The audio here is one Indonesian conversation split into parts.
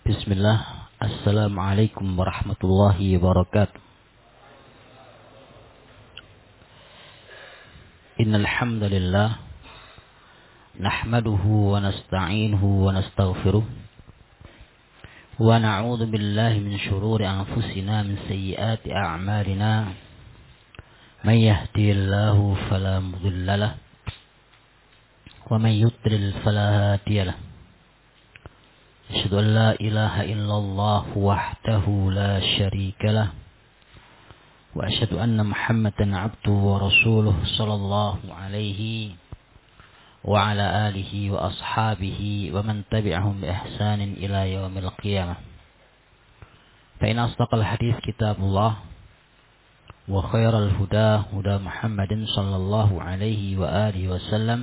Bismillah. Assalamualaikum warahmatullahi wabarakatuh. Innal hamdalillah nahmaduhu wa nasta'inuhu wa nastaghfiruh wa na'udzu billahi min shururi anfusina min sayyiati a'malina. May yahdihillahu fala mudilla lahu wa may yudlil fala hadiya lahu. Asyhadu an la ilaha illallah wahdahu la syarika lahu وأشهد أن محمدا عبده ورسوله صلى الله عليه وعلى آله وأصحابه ومن تبعهم بإحسان إلى يوم القيامة. فإن أصدق الحديث كتاب الله وخير الهدى هدى محمد صلى الله عليه وآله وسلم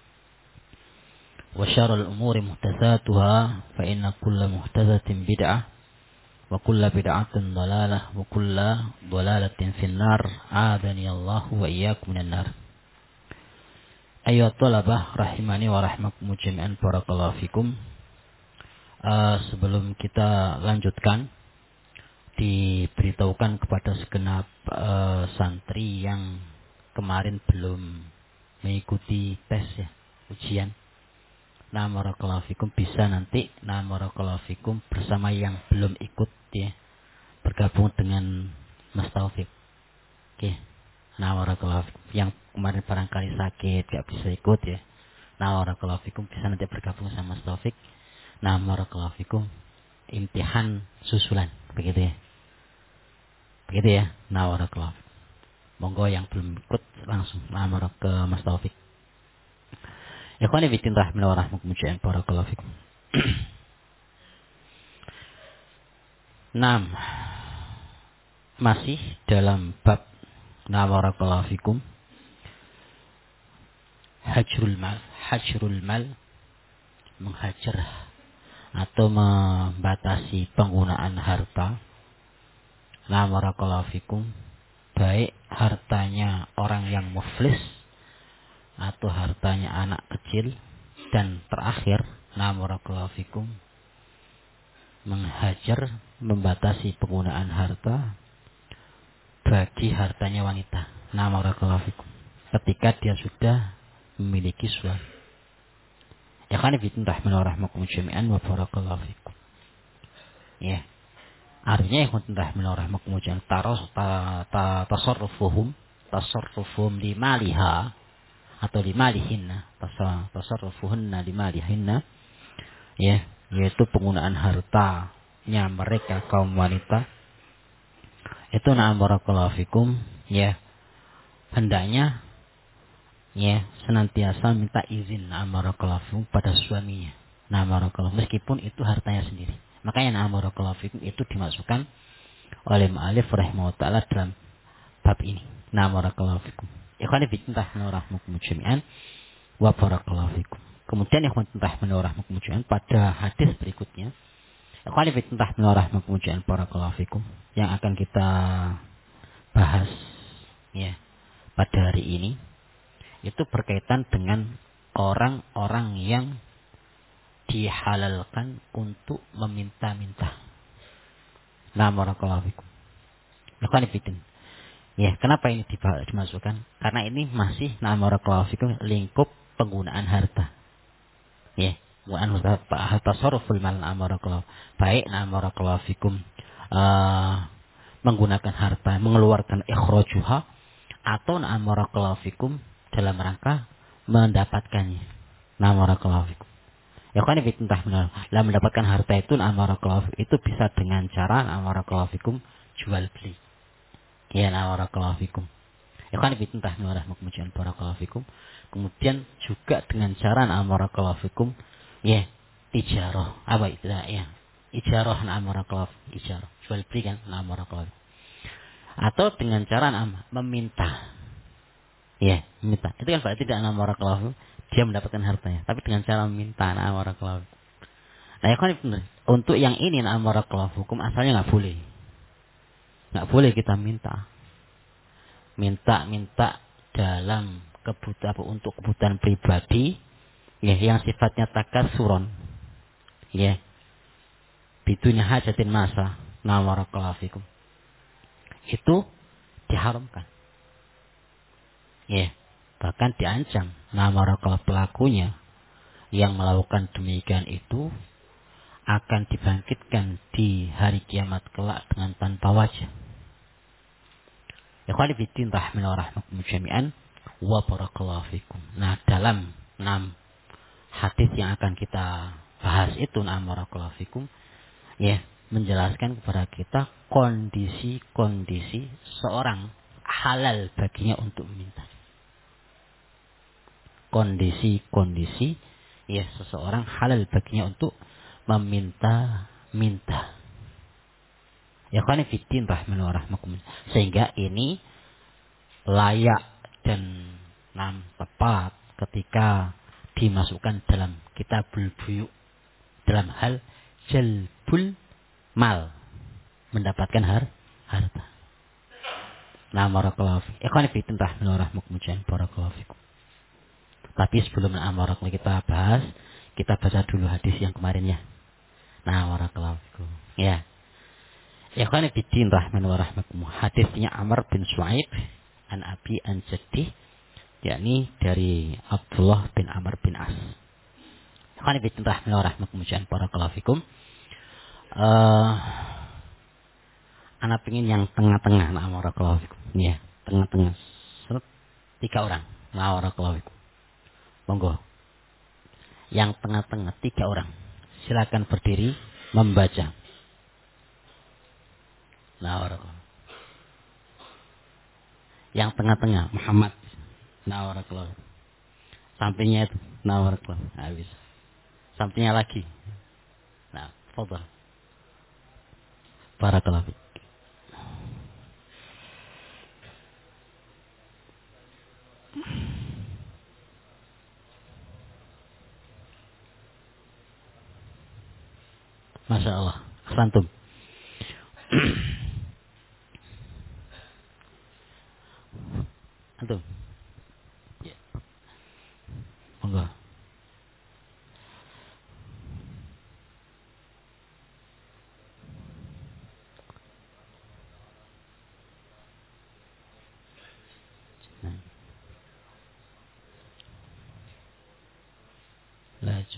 وشر الأمور محدثاتها فإن كل محدثة بدعة وكل بدعة ضلالة وكل ضلالة في النار أعاذني الله وإياكم من النار. Ayyuhat thalabah rahimani wa rahmakum jami'an, barakallahu fikum. Sebelum kita lanjutkan, diberitahukan kepada segenap santri yang kemarin belum mengikuti tes ya, ujian. Nah, barakallahu fikum, bisa nanti barakallahu fikum bersama yang belum ikut ya, bergabung dengan Mas Taufik. Oke. Nah, barakallahu fikum, yang kemarin barangkali sakit gak bisa ikut ya. Nah, barakallahu fikum, bisa nanti bergabung sama Mas Taufik. Nah, barakallahu fikum, imtihan susulan begitu ya. Begitu ya. Nah, barakallahu fikum. Monggo yang belum ikut langsung lamar ke Mas Taufik. Ikhwani fillah rahimani wa rahmakumullah, barakallahu fikum. 6. Masih dalam bab barakallahu fikum, hajrul mal, menghajar atau membatasi penggunaan harta. Barakallahu fikum, baik hartanya orang yang muflis atau hartanya anak kecil, dan terakhir barakallahu fikum, menghajar, membatasi penggunaan harta bagi hartanya wanita. Barakallahu fikum, ketika dia sudah memiliki suami. Ya kan, bismillahirrahmanirrahim jami'an wa barakallahu fikum. Ya. Artinya bismillahirrahmanirrahim jami'an tasarrufuhum limaliha atau limalihinna, tasarrufuhunna limalihinna, ya, yaitu penggunaan hartanya mereka kaum wanita itu barakallahu fikum, ya, hendaknya ya senantiasa minta izin barakallahu fikum pada suaminya. Barakallahu, meskipun itu hartanya sendiri. Makanya barakallahu fikum itu dimasukkan oleh mu'allif rahimahullah taala dalam bab ini. Barakallahu fikum. Ikhwani fillah rahmakumullah jami'an wa barakallahu fikum. Kemudian ikhwan fillah rahmakumullah jami'an, pada hadis berikutnya, ikhwani fillah rahmakumullah jami'an barakallahu fikum, yang akan kita bahas ya pada hari ini, itu berkaitan dengan orang-orang yang dihalalkan untuk meminta-minta. Barakallahu fikum. Ikhwani fillah. Ya, kenapa ini dimasukkan? Karena ini masih barakallahu fikum lingkup penggunaan harta. Ya, penggunaan harta, tasarruful mal barakallahu. Baik barakallahu fikum menggunakan harta, mengeluarkan ikhrajuha, atau barakallahu fikum dalam rangka mendapatkannya. Barakallahu fikum. Ya kan, dalam mendapatkan harta itu barakallahu fikum, itu bisa dengan cara barakallahu fikum jual beli. Ya, barakallahu fikum. Ya kan, barakallahu fikum. Kemudian juga dengan cara barakallahu fikum, ya, ijarah. Apa itu ya? Ijarah barakallahu fikum, ijarah. Jual beli kan barakallahu fikum. Atau dengan cara meminta. Ya, meminta. Itu kan berarti tidak barakallahu fikum dia mendapatkan hartanya, tapi dengan cara meminta barakallahu fikum. Nah, ya kan, benar. Untuk yang ini barakallahu fikum asalnya enggak boleh. Nggak boleh kita minta dalam kebutuhan untuk kebutuhan pribadi, ya, yang sifatnya takasuron, ya, Bidunya hajatin masa. Nah barakallahu fikum. Itu diharamkan. Ya. Bahkan diancam. Nah barakallahu pelakunya yang melakukan demikian itu akan dibangkitkan di hari kiamat kelak dengan tanpa wajah. Ikhwani fiddin rahimani wa rahmakum jami'an wa barakallahu fikum. Nah, dalam 6 hadis yang akan kita bahas itu barakallahu fikum ya, menjelaskan kepada kita kondisi-kondisi seorang halal baginya untuk meminta. Kondisi-kondisi ya seseorang halal baginya untuk meminta-minta. Ya kan fiddin rahman wa rahmakum. Sehingga ini layak dan tepat ketika dimasukkan dalam kitabul buyu dalam hal jalbul mal, mendapatkan harta. Nah, barakallahu fikum. Ikhwan fiddin rahman wa rahmakum barakallahu fikum. Tapi sebelum kita bahas, kita baca dulu hadis yang kemarin ya. Nah, barakallahu fikum. Ya. Ikhwan fiddin rahman wa rahmakum. Hadisnya Amr bin Shu'aib an Abi an Jaddi, yakni dari Abdullah bin Amr bin As. Ikhwan fiddin rahman wa rahmakum barakallahu fikum. Anak pengin yang tengah-tengah. Nah, barakallahu fikum. Ya, tengah-tengah. 3 orang. Nah, barakallahu fikum. Monggo. Yang tengah-tengah 3 orang. Silakan berdiri membaca. Nah, barakallahu. Yang tengah-tengah Muhammad. Nah, barakallahu. Sampingnya itu. Nah, barakallahu. Habis. Sampingnya lagi. Nah, fadhal. Barakallahu. Masya Allah. Santum. Antum. Ya. Monggo. Laju.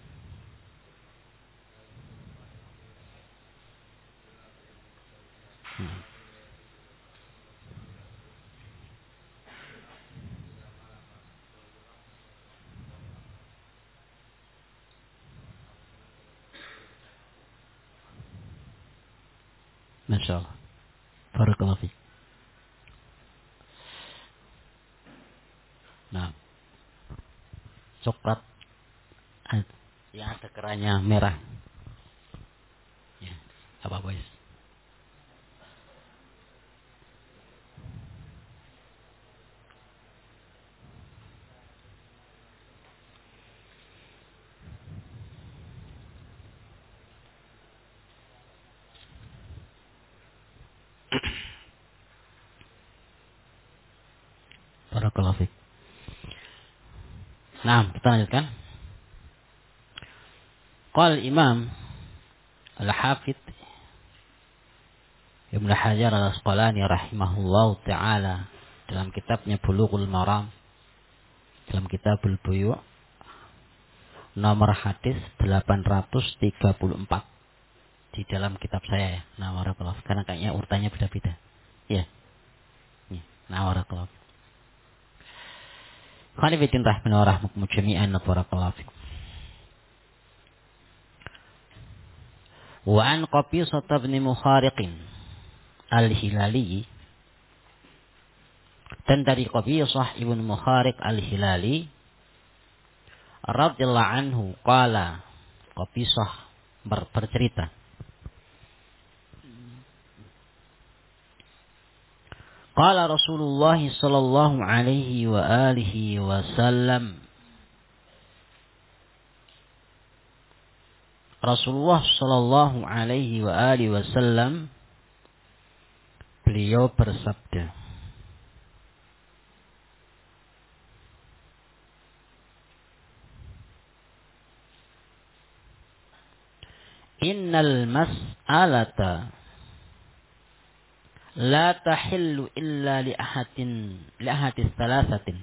Masya Allah. Barakallahu fiik. Nah, coklat yang ada kerahnya merah. Ya, apa boys? Barakallahu fiik. Nah, kita lanjutkan. Qala Imam Al-Hafidz Ibnu Hajar Al-Asqalani rahimahullahu taala dalam kitabnya Bulughul Maram, dalam Kitabul Buyu' nomor hadis 834 di dalam kitab saya ya. Nah, barakallahu. Karena kayaknya urutannya beda-beda. Ya. Nah, barakallahu. Khalifatin rahman wa rahmakum jami'an barakallahu fikum. Wa an Qabisah bin Mukhariq Al-Hilali, dan dari Qabisah ibn Mukhariq Al-Hilali radhiyallahu anhu qala, Qabisah bercerita, qala Rasulullah sallallahu alaihi wa alihi wasallam, Rasulullah sallallahu alaihi wa alihi wasallam beliau bersabda, Innal mas'alata la tahillu illa li ahadis thalathatin.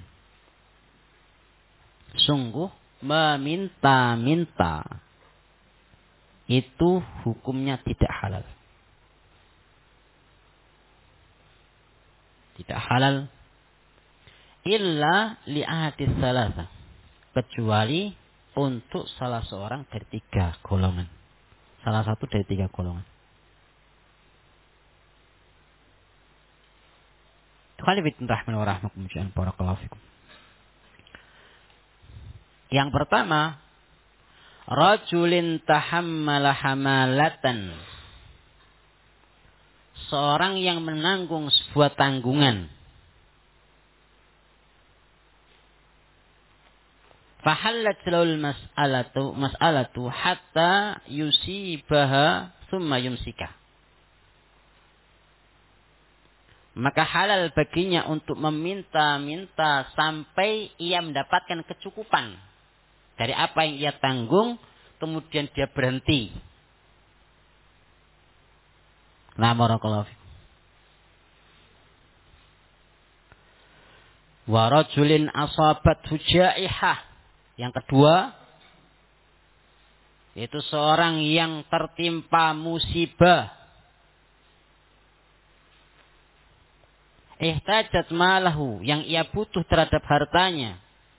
Sungguh meminta-minta itu hukumnya tidak halal. Tidak halal illa li ahadis thalatha, kecuali untuk salah seorang dari tiga golongan. Salah satu dari tiga golongan. Yang pertama, rajulin tahammala hamalatan. Seorang yang menanggung sebuah tanggungan. Fahallat lahul mas'alatu hatta yusibaha thumma yumsika. Maka halal baginya untuk meminta-minta sampai ia mendapatkan kecukupan dari apa yang ia tanggung, kemudian dia berhenti. Nah, barakallahu fikum. Wa rajulin asabat hujaihah. Yang kedua, yaitu seorang yang tertimpa musibah. Ihtajat malahu, yang ia butuh terhadap hartanya.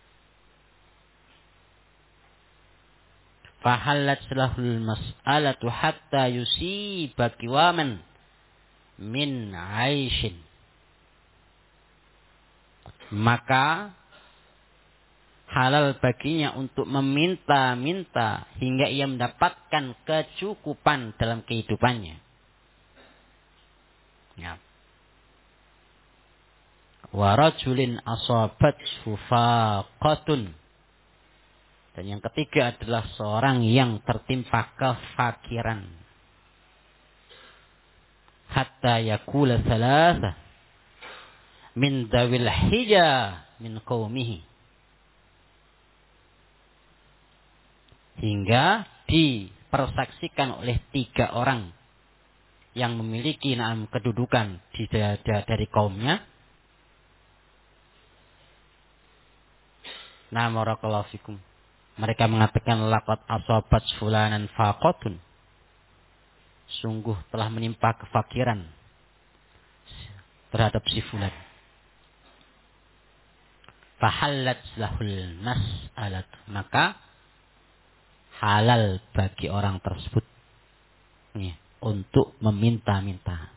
Fahallat lahul mas'alatu hatta yusiba qiwaman min aishin. Maka halal baginya untuk meminta-minta hingga ia mendapatkan kecukupan dalam kehidupannya. Ya. Wa rajulin asabathu faqatun. Dan yang ketiga adalah seorang yang tertimpa kefakiran. Hatta yakula thalatha min dawil hija min qaumihi. Hingga dipersaksikan oleh tiga orang yang memiliki kedudukan dari kaumnya. Barakallahu fikum. Mereka mengatakan laqad asabat fulanan faqatun. Sungguh telah menimpa kefakiran terhadap si fulan. Fahallat lahul mas'alat. Maka halal bagi orang tersebut ya, untuk meminta-minta.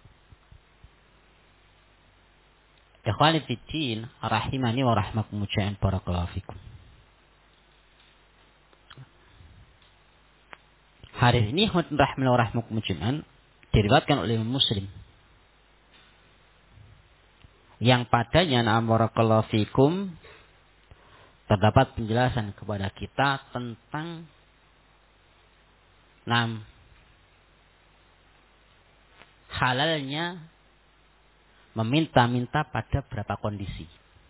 Ikhwani fiddin rahimani wa rahmakumullah jami'an, barakallahu fikum. Hadis ini rahimani wa rahmakumullah jami'an diriwayatkan oleh Muslim, yang padanya barakallahu fikum terdapat penjelasan kepada kita tentang halalnya meminta-minta pada berapa kondisi.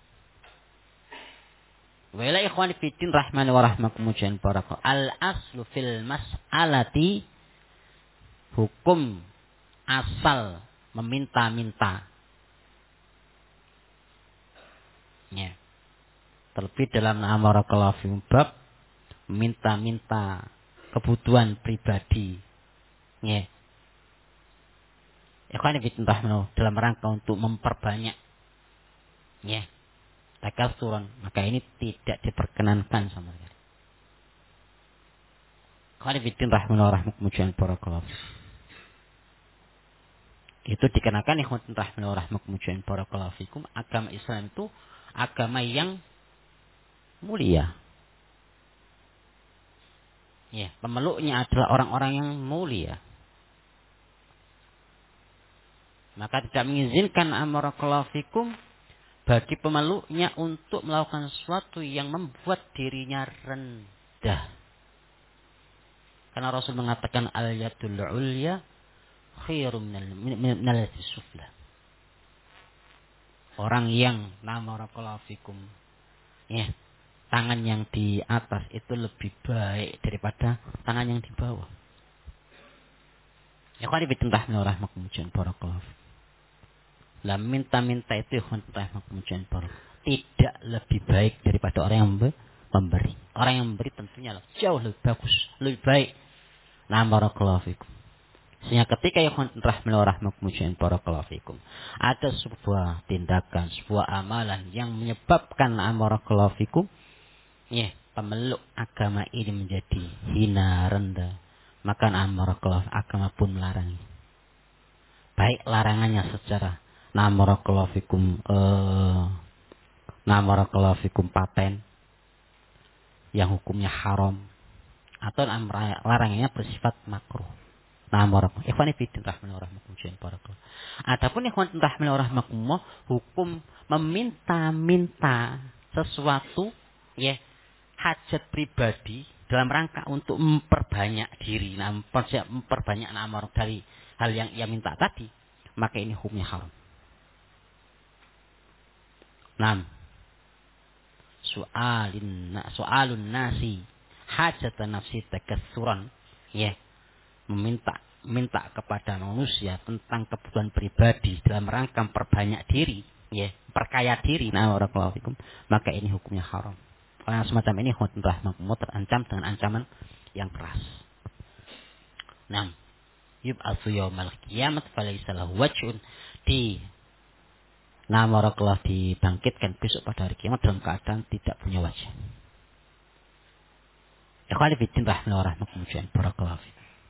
Wala ikhwani fiddin rahmani wa rahmakumullah barakallahu. Al aslu fil mas'alati, hukum asal meminta-minta. Ya. Terlebih dalam barakallahu fikum bab meminta-minta kebutuhan pribadi. Ya. Ikhwani fiddin rahmani, dalam rangka untuk memperbanyak ya takasuran, maka ini tidak diperkenankan sama sekali. Ikhwani fiddin rahmani wa rahmakumullah barakallahu. Itu dikenakan ikhwani rahmani wa rahmakumullah barakallahu fikum, agama Islam itu agama yang mulia. Ya, pemeluknya adalah orang-orang yang mulia. Maka tidak mengizinkan barakallahu fikum bagi pemeluknya untuk melakukan sesuatu yang membuat dirinya rendah. Karena Rasul mengatakan al-yadul ulya khairum minal sufla. Orang yang barakallahu fikum ya, tangan yang di atas itu lebih baik daripada tangan yang di bawah. Ikhwan fillah rahmatullah barakallahu. Lah minta-minta itu ikhwan fillah barakallahu. Tidak lebih baik daripada orang yang memberi. Orang yang memberi tentunya jauh lebih bagus, lebih baik. Nah, barakallahu fikum. Sehingga ketika ikhwan rahmatullah barakallahu fikum, ada sebuah tindakan, sebuah amalan yang menyebabkan barakallahu fikum, ya, pemeluk agama ini menjadi hina, rendah, maka barakallahu agama pun melarang. Baik larangannya secara barakallahu fikum paten yang hukumnya haram, atau larangannya bersifat makruh. Ikhwan fillah rahmatullah. Adapun ikhwan fillah hukum meminta-minta sesuatu, ya, hajat pribadi dalam rangka untuk memperbanyak diri, memperbanyak amal dari hal yang ia minta tadi, maka ini hukumnya haram. 6. Soalun nasi hajatan nafsi takassuran, ya, minta kepada manusia tentang kebutuhan pribadi dalam rangka memperbanyak diri, ya, perkaya diri, maka ini hukumnya haram. Orang semacam ini terancam dengan ancaman yang keras. 6. Yub'atsu yaumal qiyamah falaysa lahu wajhun, dibangkitkan besok pada hari kiamat dalam keadaan tidak punya wajah. Ikhwan fillah rahmatullah barakallahu.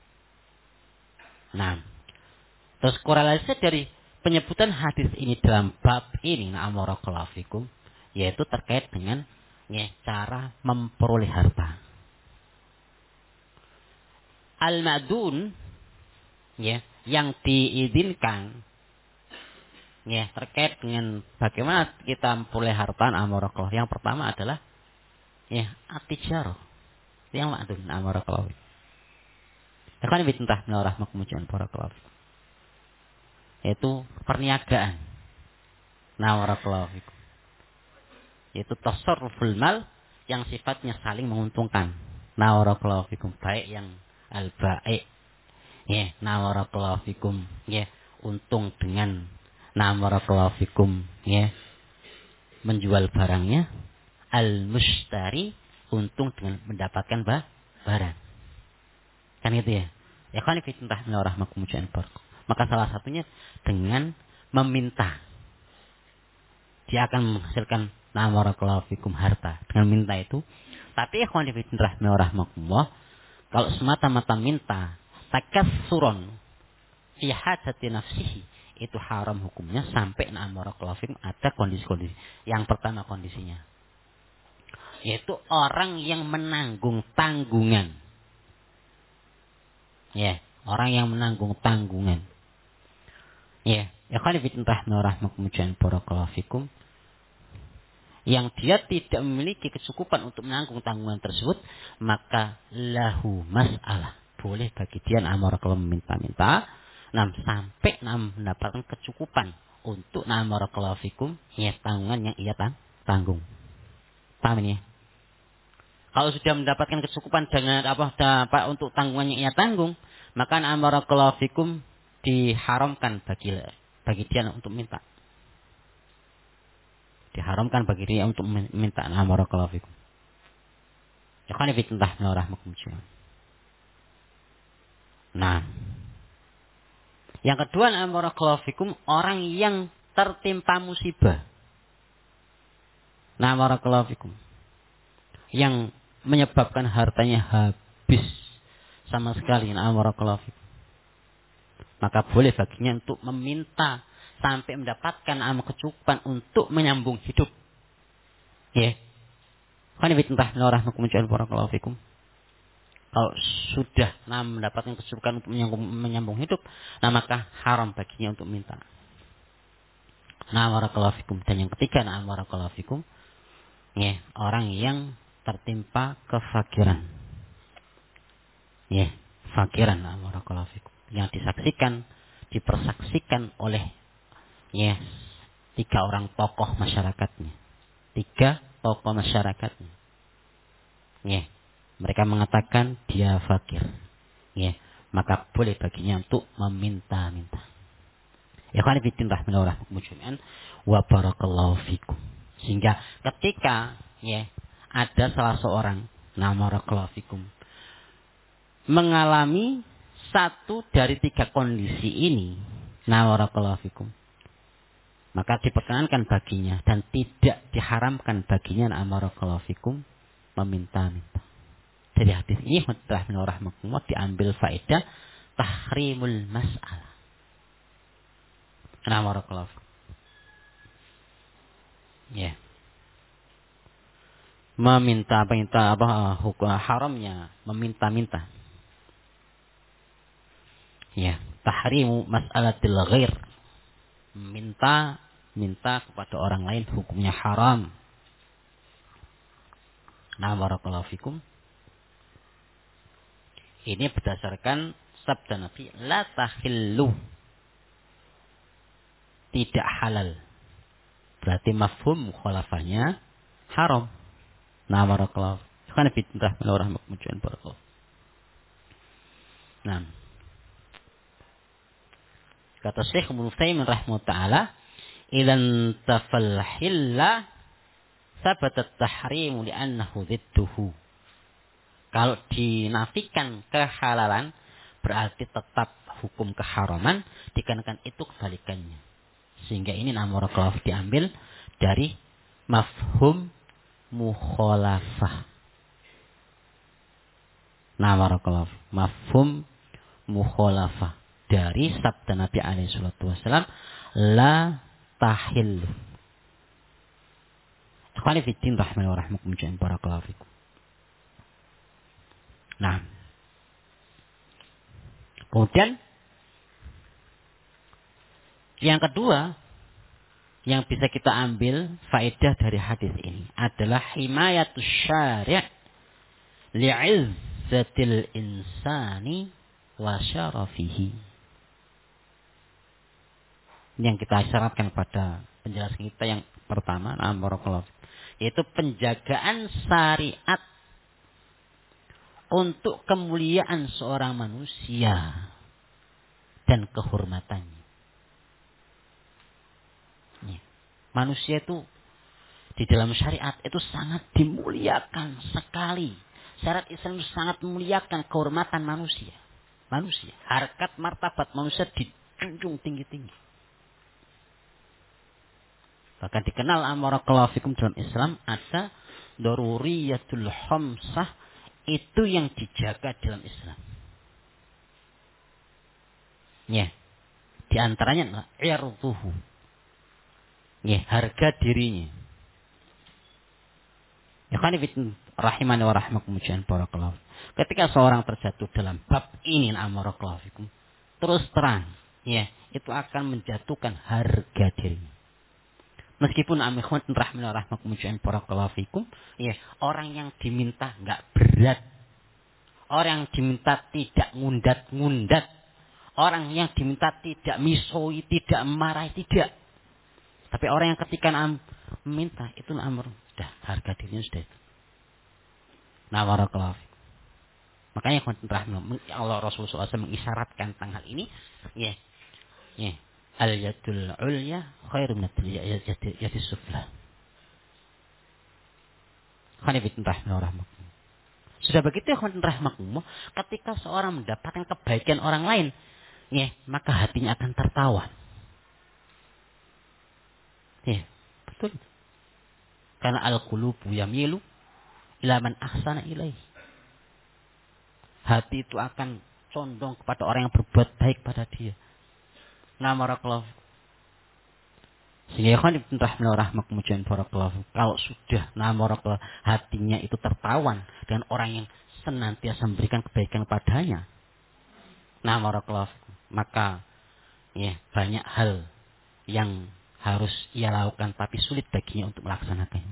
Nah, terus korelasi dari penyebutan hadis ini dalam bab ini, barakallahu fikum, yaitu terkait dengan, ya, cara memperoleh harta. Al-ma'dun, ya, yang diizinkan, ya, terkait dengan bagaimana kita memperoleh harta, barakallahu. Yang pertama adalah, ya, at-tijarah. Yang ma'dun, barakallahu. Ikhwan fillah rahmatullah barakallahu. Yaitu perniagaan. Barakallahu fikum. Yaitu tasarruful mal yang sifatnya saling menguntungkan. Barakallahu fikum, baik yang al-ba'i, ya, barakallahu fikum, ya, untung dengan barakallahu fikum, ya, menjual barangnya, al-mushtari, untung dengan mendapatkan barang. Kan gitu ya. Ya kan fitnah rahmatullah. Maka salah satunya dengan meminta. Dia akan menghasilkan barakallahu fikum harta dengan minta itu. Tapi ikhwan fillah rahmatullah, kalau semata-mata minta takassuron fi hajati nafsihi, itu haram hukumnya sampai barakallahu fikum ada kondisi-kondisi. Yang pertama kondisinya, yaitu orang yang menanggung tanggungan. Ya, orang yang menanggung tanggungan. Ya, ikhwan fillah rahmatullah barakallahu fikum, yang dia tidak memiliki kecukupan untuk menanggung tanggungan tersebut, maka lahu mas'alah. Boleh bagi dia barakallahu meminta-minta, sampai mendapatkan kecukupan untuk barakallahu fikum, ya, tanggungan yang ia tanggung. Paham ini ya? Kalau sudah mendapatkan kecukupan dengan apa untuk tanggungan yang ia tanggung, maka barakallahu fikum diharamkan bagi dia untuk minta. Diharamkan bagi dia untuk minta. Barakallahu fikum. Ikhwan fillah rahmatullah. Nah, yang kedua, barakallahu fikum, orang yang tertimpa musibah. Barakallahu fikum, yang menyebabkan hartanya habis sama sekali, barakallahu fikum, maka boleh baginya untuk meminta sampai mendapatkan kecukupan untuk menyambung hidup. Ya. Kan fitnah rahmatullah barakallahu fikum. Kalau sudah mendapatkan kecukupan untuk menyambung hidup, maka haram baginya untuk minta. Barakallahu fikum. Dan yang ketiga, barakallahu fikum, ya, orang yang tertimpa kefakiran. Ya, fakiran, barakallahu fikum, yang dipersaksikan oleh, ya, 3 orang tokoh masyarakatnya. 3 tokoh masyarakatnya. Ya, mereka mengatakan dia fakir. Ya, maka boleh baginya untuk meminta-minta. Ikhwan fillah rahimahumullah jami'an wa barakallahu fikum. Sehingga ketika ya ada salah seorang barakallahu fikum mengalami satu dari tiga kondisi ini, barakallahu fikum, maka diperkenankan baginya dan tidak diharamkan baginya barakallahu fikum meminta-minta. Dari hadis ini rahimahumullah diambil faedah tahrimul mas'alah. Barakallahu fikum. Ya. Meminta-minta hukum haramnya meminta-minta. Ya, tahrimu mas'alatil ghair. Minta kepada orang lain hukumnya haram. Barakallahu fikum. Ini berdasarkan sabda Nabi, la tahillu. Tidak halal. Berarti mafhum mukhalafahnya haram. Barakallahu. Karena fitrah orang mujahid barakallahu. Nah. Kata Syekh Ibnu Utsaimin rahimahullah taala, "Idzan tafal hilla sabatat tahrimu li'annahu dhidduhu." Kalau dinafikan kehalalan berarti tetap hukum keharaman, dikarenakan itu kebalikannya. Sehingga ini barakallahu diambil dari mafhum mukhalafah. Barakallahu mafhum mukhalafah dari sabda Nabi alaihi salatu wasallam, la tahil. Ikhwani fi din rahimani wa rahmakum jami'an barakallahu fikum. Nah. Kemudian yang kedua yang bisa kita ambil faedah dari hadis ini adalah himayatus syari' li'izzatil insani wa syarafihi. Yang kita syaratkan pada penjelasan kita yang pertama, barakallahu, yaitu penjagaan syariat untuk kemuliaan seorang manusia dan kehormatannya. Ya. Manusia itu di dalam syariat itu sangat dimuliakan sekali. Syariat Islam itu sangat memuliakan kehormatan manusia. Harkat martabat manusia dijunjung tinggi-tinggi. Bahkan dikenal barakallahu fikum dalam Islam ada daruriyatul khamsah, itu yang dijaga dalam Islam. Ya. Di antaranya adalah irduhu. Ya, harga dirinya. Ya kan rahimani wa rahmakum barakallahu. Ketika seorang terjatuh dalam bab ini barakallahu fikum, terus terang, ya, itu akan menjatuhkan harga dirinya. Meskipun amikhwan rahimani wa rahmakum barakallahu fikum, ya, orang yang diminta enggak berat. Orang yang diminta tidak ngundat-ngundat. Orang yang diminta tidak misoi, tidak marahi, tidak. Tapi orang yang ketika meminta itu amr, sudah harga dirinya sudah itu. Barakallahu fikum. Makanya Allah Rasulullah SAW mengisyaratkan tentang hal ini, ya. Al-yadul ulya khairu min al-yadis sufla. Khanifitin rahimahullah. Sudah begitu ya rahimahullah, ketika seorang mendapatkan kebaikan orang lain, ya, maka hatinya akan tertawa. Ya, betul. Karena al-qulubu yamilu ila man ahsana ilaih. Hati itu akan condong kepada orang yang berbuat baik pada dia. Barakallahu. Sehingga rahmakum barakallahu. Kalau sudah barakallahu hatinya itu tertawan dengan orang yang senantiasa memberikan kebaikan padanya, barakallahu, maka ya banyak hal yang harus ia lakukan tapi sulit baginya untuk melaksanakannya.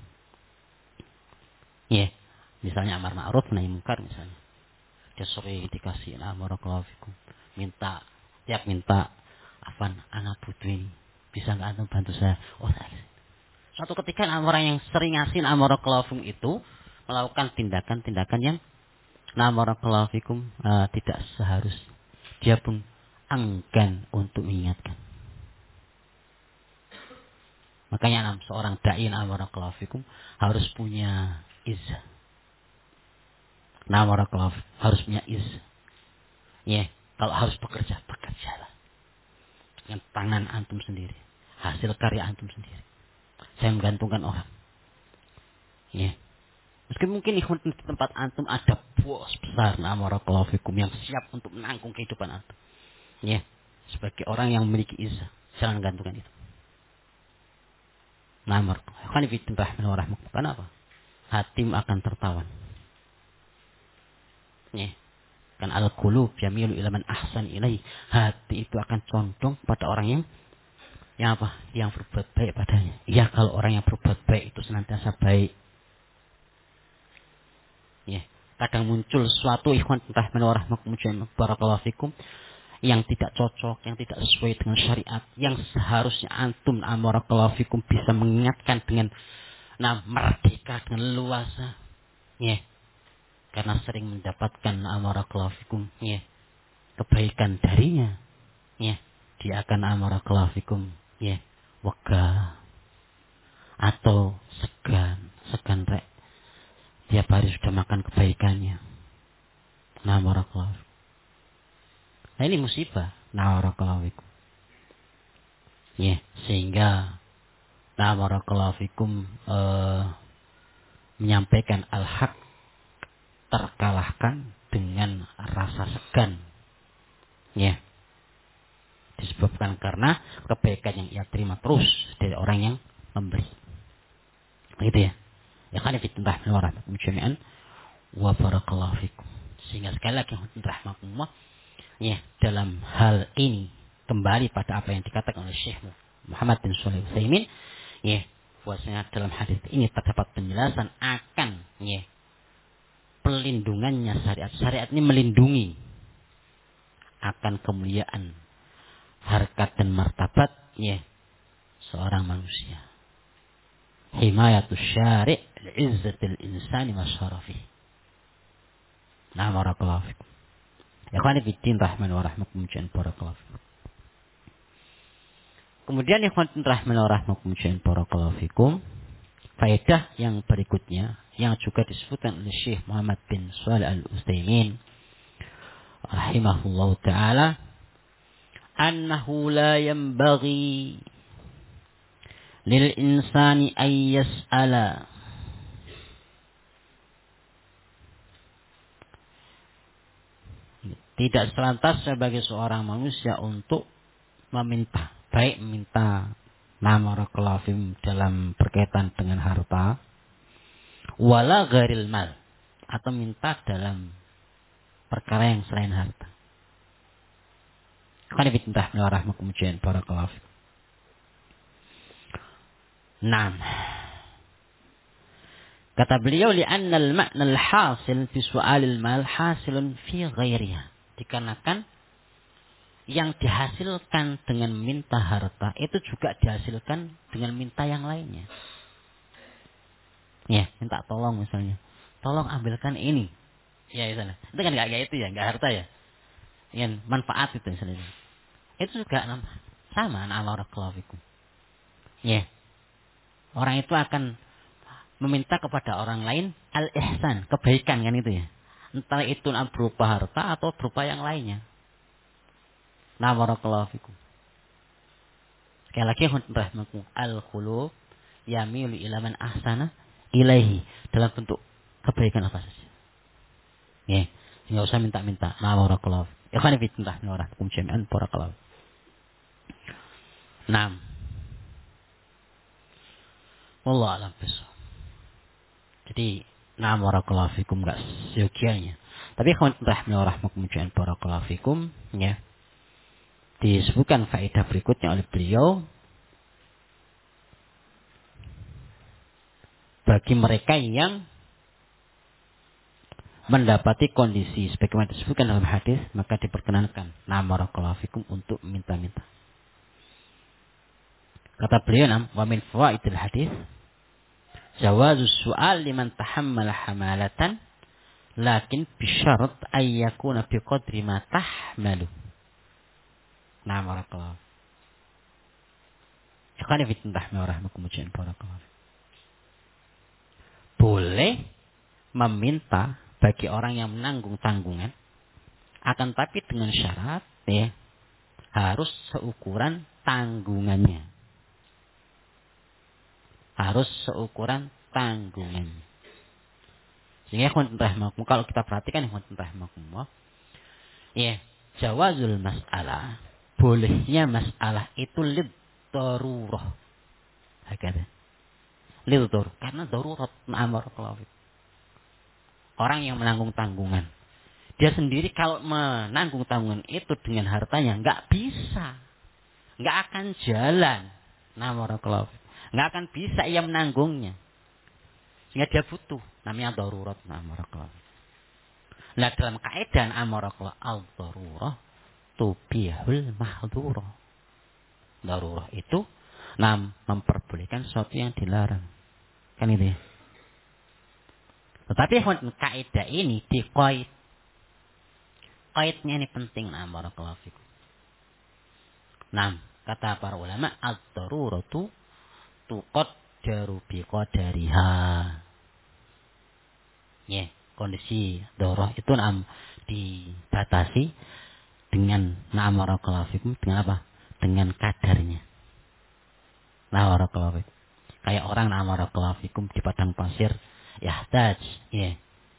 Ya, misalnya amar ma'ruf nahi munkar misalnya. Dia sering dikasih barakallahu fikum. Tiap minta afan anak butuh ini, bisa nggak antum bantu saya? Oh, saya. Suatu ketika orang yang sering ngasih barakallahu fikum itu melakukan tindakan-tindakan yang barakallahu fikum tidak seharusnya. dia pun enggan untuk mengingatkan. Makanya seorang dai barakallahu fikum harus punya izzah. Barakallahu harus punya izzah. Ya, kalau harus bekerja, bekerjalah. Dengan tangan antum sendiri. Hasil karya antum sendiri. Saya menggantungkan orang. Ya. Meski mungkin di tempat antum ada bos besar barakallahu fikum yang siap untuk menanggung kehidupan antum. Ya. Sebagai orang yang memiliki izzah, jangan gantungkan itu. Kenapa? Hatimu akan tertawan. Ya. Kan al-qulub yamilu ila man ahsan ilai. Hati itu akan condong pada orang yang apa? Yang berbuat baik padanya. Ya, kalau orang yang berbuat baik itu senantiasa baik. Ya. Kadang muncul suatu ikhwan entah menwarahmakum barakallahu fikum yang tidak cocok, yang tidak sesuai dengan syariat, yang seharusnya antum barakallahu fikum bisa mengingatkan dengan merdeka, dengan luasa. Ya. Karena sering mendapatkan barakallahu fikum ya, kebaikan darinya. Ya. Dia akan barakallahu fikum ya, wega atau segan rek. Tiap hari sudah makan kebaikannya. Barakallahu. Nah ini musibah. Barakallahu fikum. Ya, sehingga barakallahu fikum menyampaikan al-haq terkalahkan dengan rasa segan. Ya. Disebabkan karena kebaikan yang ia terima terus dari orang yang memberi. Gitu ya. Ya kan fitnah warahmatullahi jami'an wa barakallahu fikum. Sehingga sekali lagi rahmatullah ya, dalam hal ini kembali pada apa yang dikatakan oleh Syekh Muhammad bin Shalih Al-Utsaimin ya, bahwasanya dalam hadis ini terdapat penjelasan akan ya pelindungannya syariat. Syariat ini melindungi akan kemuliaan, harkat dan martabat ya seorang manusia. Himayatus syari' li'izzatil insani wa syarafihi. Barakallahu fikum. Ya kan fiddin rahman wa rahmatullahi barakallahu fikum. Kemudian ikhwan rahman wa rahmatullahi barakallahu fikum. Faedah yang berikutnya yang juga disebutkan oleh Syekh Muhammad bin Shalih Al-Utsaimin rahimahullahu taala, annahu la yanbaghi lil insani ay yas'ala tidak selantas sebagai seorang manusia untuk meminta, baik meminta barakallahu fikum dalam berkaitan dengan harta, wala ghairil mal, atau minta dalam perkara yang selain harta. Karena fitnah warahmatullahi wabarakatuh barakallahu fikum. Kata beliau, li'anna al-ma'na al-hasil fi su'alil mal hasilun fi ghairiha. Dikarenakan yang dihasilkan dengan minta harta itu juga dihasilkan dengan minta yang lainnya. Ya, minta tolong misalnya. Tolong ambilkan ini. Ya, misalnya. Itu kan enggak itu ya, enggak harta ya. Yang manfaat itu misalnya. Itu juga sama barakallahu fikum. Ya. Orang itu akan meminta kepada orang lain al-ihsan, kebaikan kan itu ya. Entah itu berupa harta atau berupa yang lainnya. Barakallahu fikum. Sekali lagi rahmatku al-qulub yamilu ila man ahsana ilaihi, dalam bentuk kebaikan apa saja. Ya, enggak usah minta-minta. Barakallahu. Ya kan fitnah warahmatullahi jami'an barakallahu. Naam. Wallahu a'lam bishawab. Jadi, barakallahu fikum enggak seyogianya. Tapi rahmatullahi barakallahu fikum ya. Disebutkan faedah berikutnya oleh beliau, bagi mereka yang mendapati kondisi sebagaimana disebutkan dalam hadis, maka diperkenankan barakallahu fikum untuk minta-minta. Kata beliau, wa min fawaidil hadis jawazus su'al liman tahammala hamalatan lakin bisyarat ay yakuna biqadri ma tahmalu. Nah, barakallahu. Ikhwan fillah rahmatullah barakallahu. Boleh meminta bagi orang yang menanggung tanggungan, akan tapi dengan syarat ya harus seukuran tanggungannya. Harus seukuran tanggungannya. Sehingga kalau kita perhatikan ya jawazul mas'alah, bolehnya masalah itu lid darurah. Hakada. Lid darurah karena darurat amar kelawit. Orang yang menanggung tanggungan, dia sendiri kalau menanggung tanggungan itu dengan hartanya nggak bisa, nggak akan jalan. Amar kelawit. Nggak akan bisa ia menanggungnya. Sehingga dia butuh. Namanya darurat. Amar kelawit. Nah dalam kaidah amar kelawit al-darurah tubihul mahdurah. Darurah itu memperbolehkan sesuatu yang dilarang. Kan itu ya. Tetapi kaidah ini diqaid. Qaidnya ini penting. Barakallahu fikum. Kata para ulama ad-daruratu tuqaddaru biqadariha. Ya, kondisi darurah itu dibatasi dengan barakallahu fikum dengan apa? Dengan kadarnya. Barakallahu fikum. Kayak orang barakallahu fikum di padang pasir yahtaj, ya.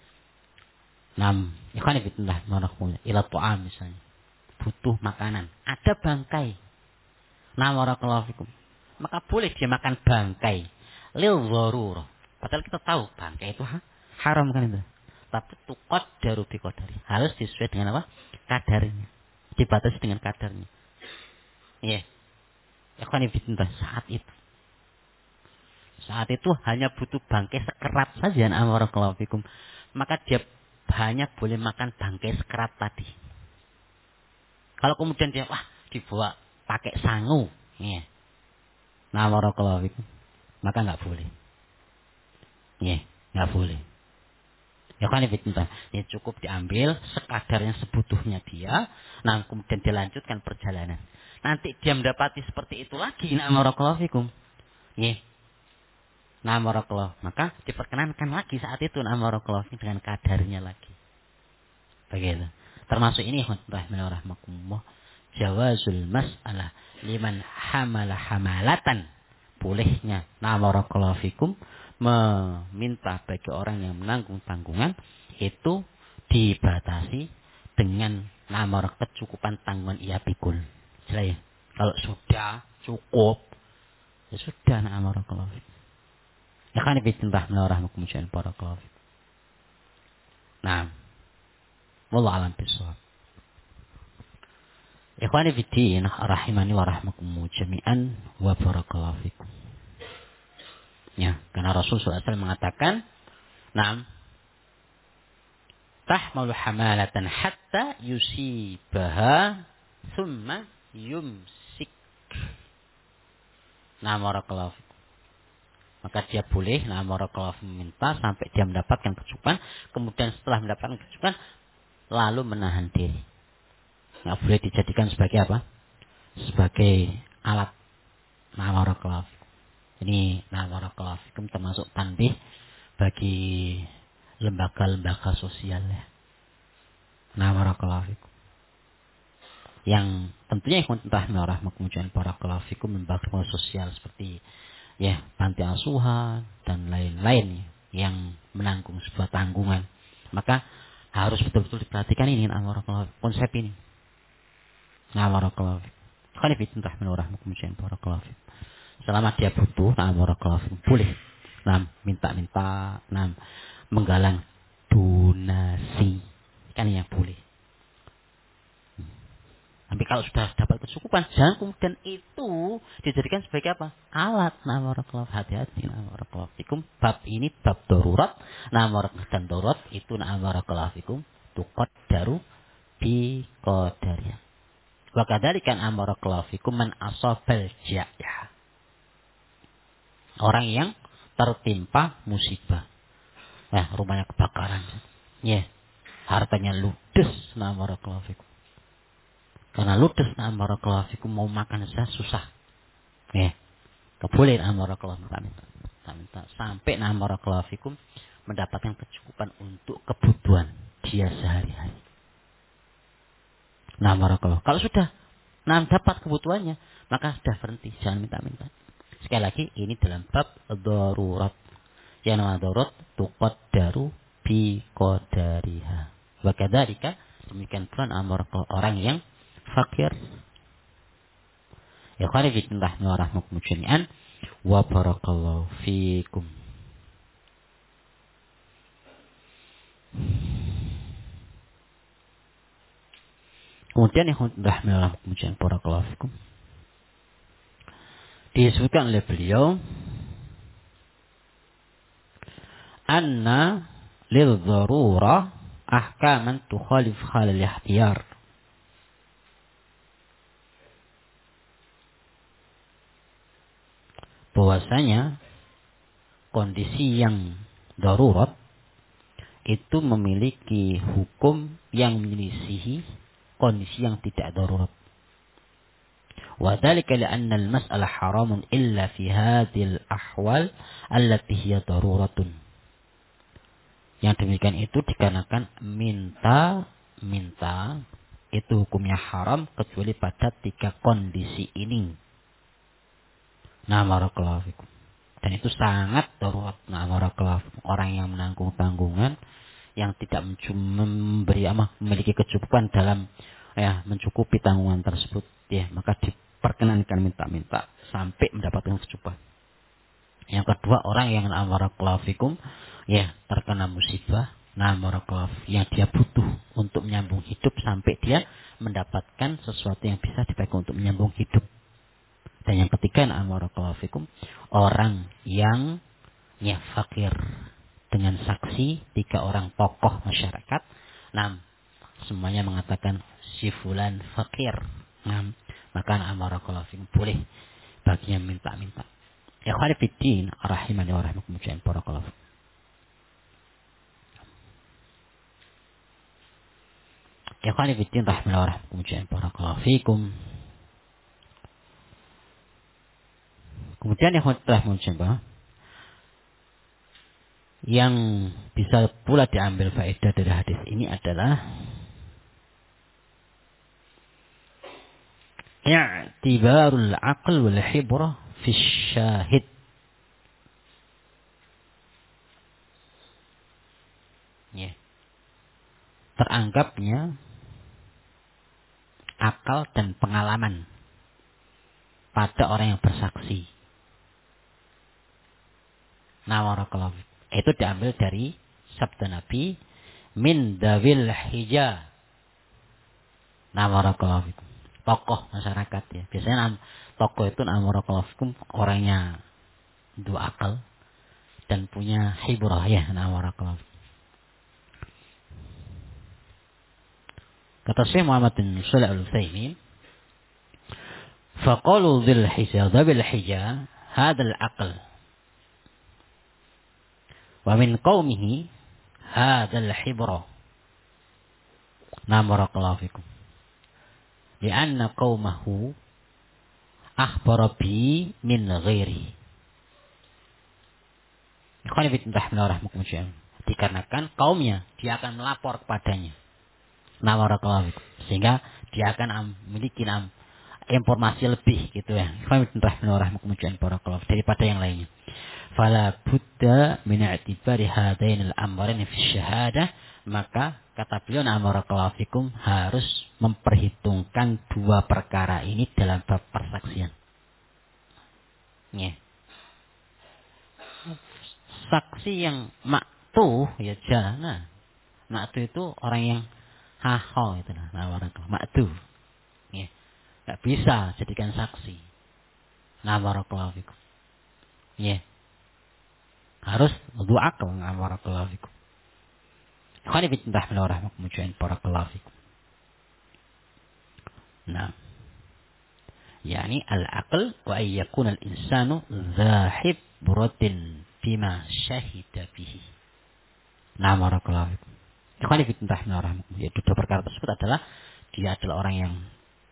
Ikhwan fillah barakallahu ila ta'am misalnya. Butuh makanan, ada bangkai. Barakallahu fikum. Maka boleh dia makan bangkai lil dharurah. Padahal kita tahu bangkai itu haram kan itu. Tapi tuqaddaru biqadari. Harus disesuai dengan apa? Kadarnya. Dibatasi dengan kadarnya. Iya. Ikhwan fillah saat itu hanya butuh bangkai sekerat saja barakallahu fikum. Maka dia hanya boleh makan bangkai sekerat tadi. Kalau kemudian dia dibawa pakai sangu, ya. Barakallahu fikum. Maka enggak boleh. Ya, enggak boleh. Ya kan ya cukup diambil sekadarnya sebutuhnya dia, kemudian dilanjutkan perjalanan. Nanti dia mendapati seperti itu lagi, barakallahu fikum. Ya. Barakallahu. Maka diperkenankan lagi saat itu barakallahu dengan kadarnya lagi. Begitu. Termasuk ini rahmatullah jawazul mas'alah liman hamala hamalatan. Bolehnya barakallahu fikum meminta bagi orang yang menanggung tanggungan itu dibatasi dengan kecukupan tanggungan ia pikul. Jelas ya? Kalau sudah cukup ya sudah barakallahu fikum. Ya kan rahmatullah barakallahu fikum. Wallahu a'lam bishawab. Ikhwani fiddin rahimani wa rahmakumullah jami'an wa barakallahu fikum. Ya, karena Rasul SAW mengatakan, tahmalu hamalatan hatta yusibaha thumma yumsik. Barakallahu fikum. Maka dia boleh barakallahu meminta sampai dia mendapatkan kecukupan, kemudian setelah mendapatkan kecukupan lalu menahan diri. Nggak boleh dijadikan sebagai apa? Sebagai alat. Barakallahu fikum. Ini barakallahu fikum termasuk tanbih bagi lembaga-lembaga sosial ya. Barakallahu fikum. Yang tentunya rahmatullah barakallahu fikum lembaga sosial seperti ya panti asuhan dan lain-lain yang menanggung sebuah tanggungan. Maka harus betul-betul diperhatikan ini konsep ini. Barakallahu fikum. Kan barakallahu fikum. Selama dia butuh, barakallahu fikum, boleh. Minta-minta, menggalang donasi. Kan yang boleh. Tapi kalau sudah dapat kecukupan, jangan kemudian itu dijadikan sebagai apa? Alat. Barakallahu hati-hati. Barakallahu fikum. Bab ini bab darurat. Dan darurat itu barakallahu fikum tuqaddaru bi qadarnya. Wa kadzalika barakallahu fikum man asabal ja'ah. Orang yang tertimpa musibah. Rumahnya kebakaran. Ya. Hartanya ludes. Barakallahu fikum. Karena ludes na'am barakallahu fikum mau makan saja susah. Ya. Keboleh na'am barakallahu minta sampai na'am barakallahu fikum mendapatkan kecukupan untuk kebutuhan dia sehari-hari. Na'am barakallahu. Kalau sudah dapat kebutuhannya, maka sudah berhenti, jangan minta-minta. Sekali lagi ini dalam bab darurat. Yang namanya darurat tuqaddaru bi qadariha. Wa kadzalika demikian pula orang yang fakir. Ya khari fi rahmi wa rahmakum jami'an wa barakallahu fikum. Kemudian yang rahmi wa rahmakum jami'an barakallahu fikum. Disebutkan oleh beliau anna lil darurah ahkaman tukhalif halal ikhtiyar. Bahwasanya kondisi yang darurat itu memiliki hukum yang menyelisihi kondisi yang tidak darurat. Wa dzalika li'anna al-mas'alah haramun illa fi hadhil ahwal allati hiya daruratun. Yang demikian itu dikarenakan minta itu hukumnya haram kecuali pada 3 kondisi ini. Nah, barakallahu fikum. Dan itu sangat darurat. Nah, barakallahu fikum. Orang yang menanggung tanggungan yang tidak memiliki kecukupan dalam mencukupi tanggungan tersebut, ya, maka diperkenankan minta-minta sampai mendapatkan kecukupan. Yang kedua, orang yang barakallahu fikum terkena musibah, barakallahu yang dia butuh untuk menyambung hidup sampai dia mendapatkan sesuatu yang bisa dipakai untuk menyambung hidup. Dan yang ketiga, barakallahu fikum, orang yang fakir dengan saksi 3 orang tokoh masyarakat. Semuanya mengatakan si fulan fakir. Maka barakallahu fikum boleh baginya minta-minta. Ya khari fiddin rahimani wa rahimakum jami'an barakallahu fikum. Ya khari fiddin rahimani wa rahimakum jami'an barakallahu fikum. Kemudian yang telah mencoba yang bisa pula diambil faedah dari hadis ini adalah i'tibarul aql wal hibrah fi syahid. Teranggapnya akal dan pengalaman pada orang yang bersaksi. Itu diambil dari sabda Nabi min dawil hija. Tokoh masyarakat, ya. Biasanya tokoh itu orangnya 2 akal dan punya hibrah, ya. Kata Syekh Muhammad bin Shalih Al-Utsaimin, faqalu dzil hija dawil hija hadzal aql wa min qaumihi hadzal hibra. Barakallahu fikum. Lianna qaumahu akhbara bi min ghairi. Dikarenakan kaumnya dia akan melapor kepadanya. Barakallahu fikum. Sehingga dia akan memiliki informasi lebih gitu, ya. Daripada yang lainnya. Fala budda min i'tibari hadain al-amrayn fi syahadah, maka kata beliau barakallahu fikum harus memperhitungkan 2 perkara ini dalam bab persaksian. Saksi yang maktuh, ya jangan. Maktuh itu orang yang haho itu barakallahu maktuh. Enggak bisa jadikan saksi. Barakallahu fikum. Harus 2 akal. Barakallahu fikum. Khani bin rahimahullah rahmakum jami'an barakallahu fikum. Yani al-aql wa ay yakuna al-insanu dha hibratin bima syahida bihi. Barakallahu fikum. Khani bin rahimahullah rahmakum. Yaitu 2 perkara tersebut adalah dia adalah orang yang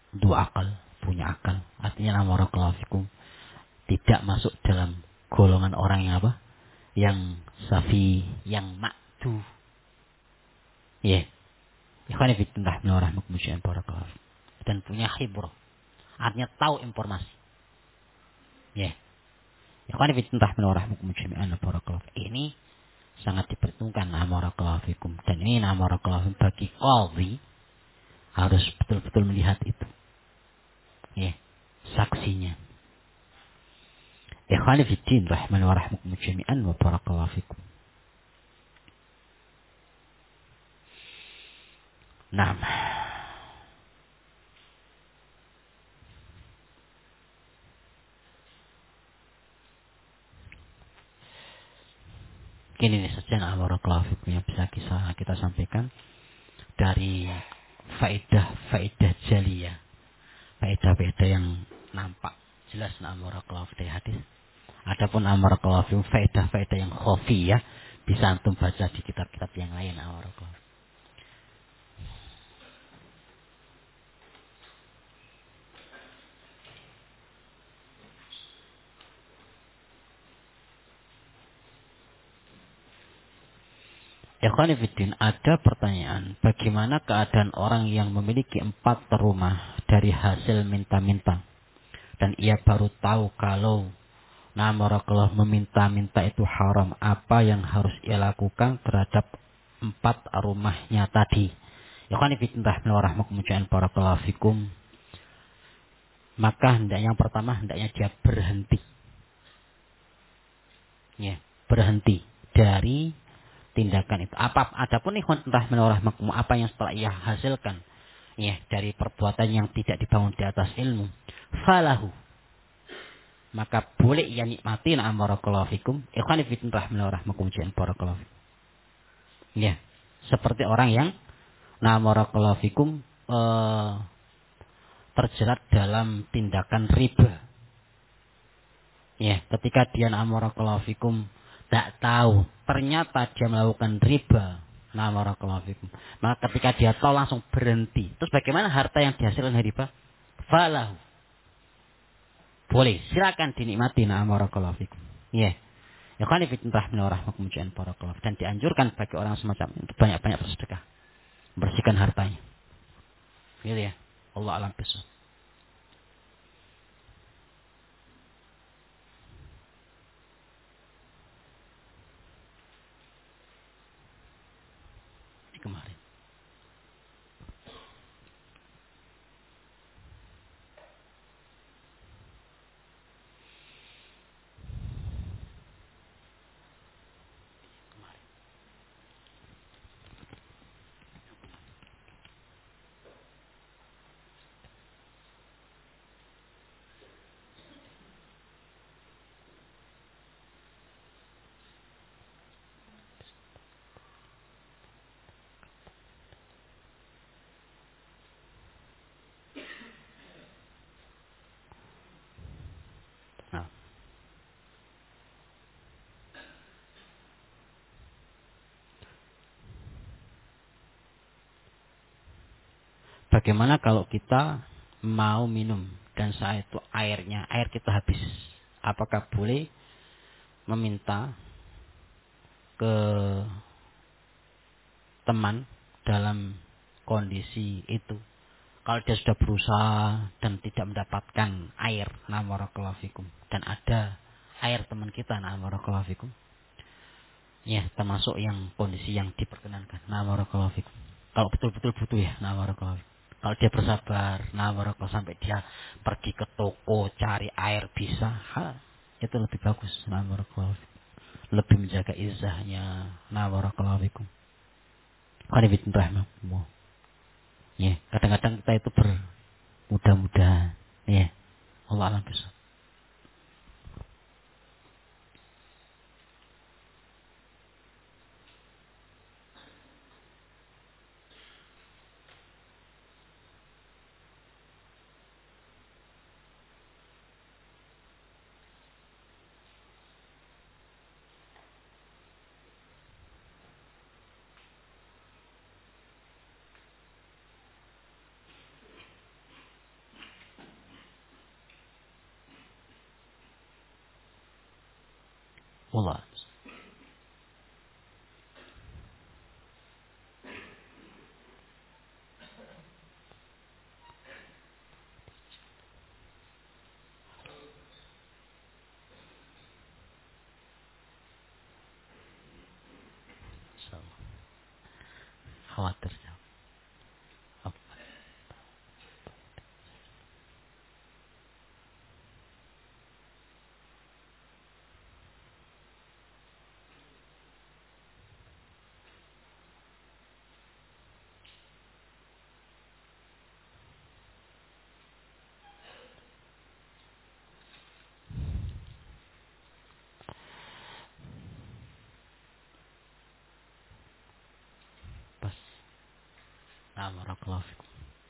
dua akal, punya akal. Artinya barakallahu fikum tidak masuk dalam golongan orang yang apa? Yang safi, yang makdu. Ya. Ikhwan fillah rahmatullah barakallahu. Dan punya khibrah. Artinya tahu informasi. Ya. Ikhwan fillah rahmatullah barakallahu. Ini sangat diperhitungkan barakallahu fikum. Dan ini barakallahu bagi qadhi harus betul-betul melihat itu. Ya. Saksinya. Ikhwan fillah rahmatullah wa barakallahu fikum. Nah. Ini saja barakallahu fikum yang bisa kita sampaikan dari faedah jaliyah, faedah yang nampak jelas barakallahu dari hadis. Adapun barakallahu fikum faedah yang khafiyah bisa antum baca di kitab-kitab yang lain barakallahu. Ya khonifuddin, ada pertanyaan, bagaimana keadaan orang yang memiliki 4 rumah dari hasil minta-minta dan ia baru tahu kalau barakallahu meminta-minta itu haram, apa yang harus ia lakukan terhadap 4 rumahnya tadi? Ya khonifuddin rahmatullah barakallahu fikum, maka hendaknya yang pertama hendaknya dia berhenti, ya, berhenti dari tindakan itu. Adapun ikhwan rahimahumullah apa yang setelah ia hasilkan ya dari perbuatan yang tidak dibangun di atas ilmu, falahu, maka boleh ia nikmati barakallahu fikum. Ikhwan rahimahumullah barakallahu fikum. Ya, seperti orang yang barakallahu fikum terjerat dalam tindakan riba. Ya, ketika dia barakallahu fikum tidak tahu, ternyata dia melakukan riba. Barakallahu fikum. Maka ketika dia tahu langsung berhenti. Terus bagaimana harta yang dihasilkan dari riba? Falahu. Boleh, silakan dinikmati. Barakallahu fikum. Ya. Ya kan rahmatullah barakallahu. Dan dianjurkan bagi orang semacam itu banyak-banyak bersedekah. Bersihkan hartanya. Gitu ya. Allah alam bisawab. Kemarin. Nah, bagaimana kalau kita mau minum dan saat itu air kita habis? Apakah boleh meminta ke teman dalam kondisi itu? Kalau dia sudah berusaha dan tidak mendapatkan air, barakallahu fikum, dan ada air teman kita, barakallahu fikum, ya termasuk yang kondisi yang diperkenankan, barakallahu fikum. Kalau betul-betul butuh ya, barakallahu fikum. Kalau dia bersabar, barakallahu, sampai dia pergi ke toko cari air bisa, itu lebih bagus, barakallahu fikum. Lebih menjaga izahnya, barakallahu fikum. Qanibitun rahmatullah. Ya, kadang-kadang kita itu bermudah-mudahan. Ya, Allah alam bisa. Allah. Khawatir. Pas. Nah, barakallahu fikum.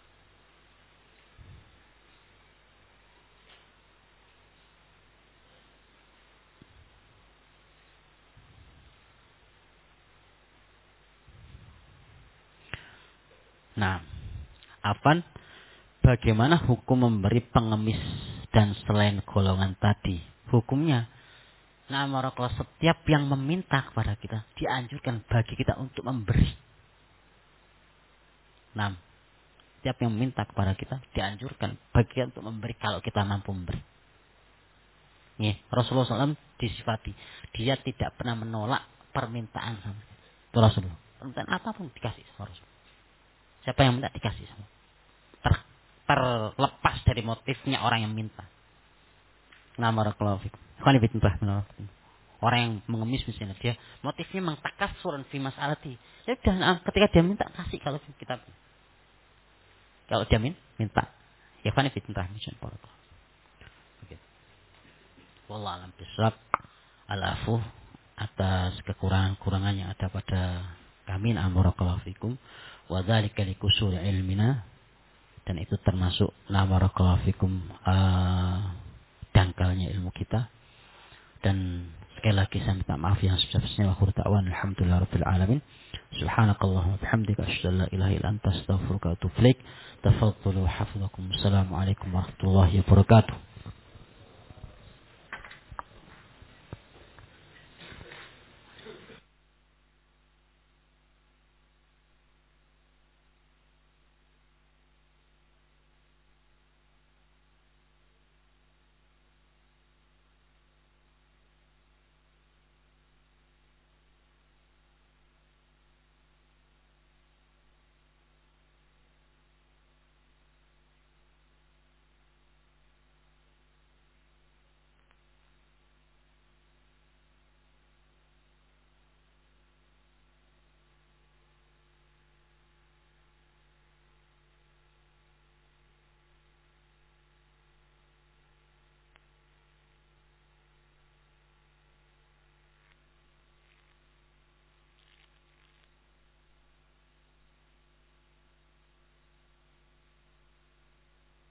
Nah, Afan, bagaimana hukum memberi pengemis dan selain golongan tadi? Hukumnya, nah barakallahu, setiap yang meminta kepada kita dianjurkan bagi kita untuk memberi. Nah, setiap yang meminta kepada kita dianjurkan bagi kita untuk memberi kalau kita mampu memberi. Nih, Rasulullah SAW disifati, dia tidak pernah menolak permintaan sama itu Rasulullah. Permintaan apapun dikasih sama Rasulullah. Siapa yang minta dikasih sama. Terlepas dari motifnya orang yang minta. Nah, barakallahu fikum. Orang yang mengemis misalnya, dia motifnya memang takasuran fi mas'alati. Ya udah, ketika dia minta kasih kalau kita minta. Ya fani fitnah misalnya. Oke. Wallahu a'lam bishawab. Al-afu atas kekurangan-kurangan yang ada pada kami, barakallahu fikum. Wa dzalika likusuri ilmina, dan itu termasuk barakallahu fikum dangkalnya ilmu kita. Dan sekali lagi saya minta maaf yang sebesar-besarnya. Wa khairu da'wan alhamdulillah rabbil alamin. Subhanakallahumma bihamdika asyhadu an la ilaha illa anta astaghfiruka wa atubu ilaik. Tafaddalu hafizakum. Assalamualaikum warahmatullahi wabarakatuh.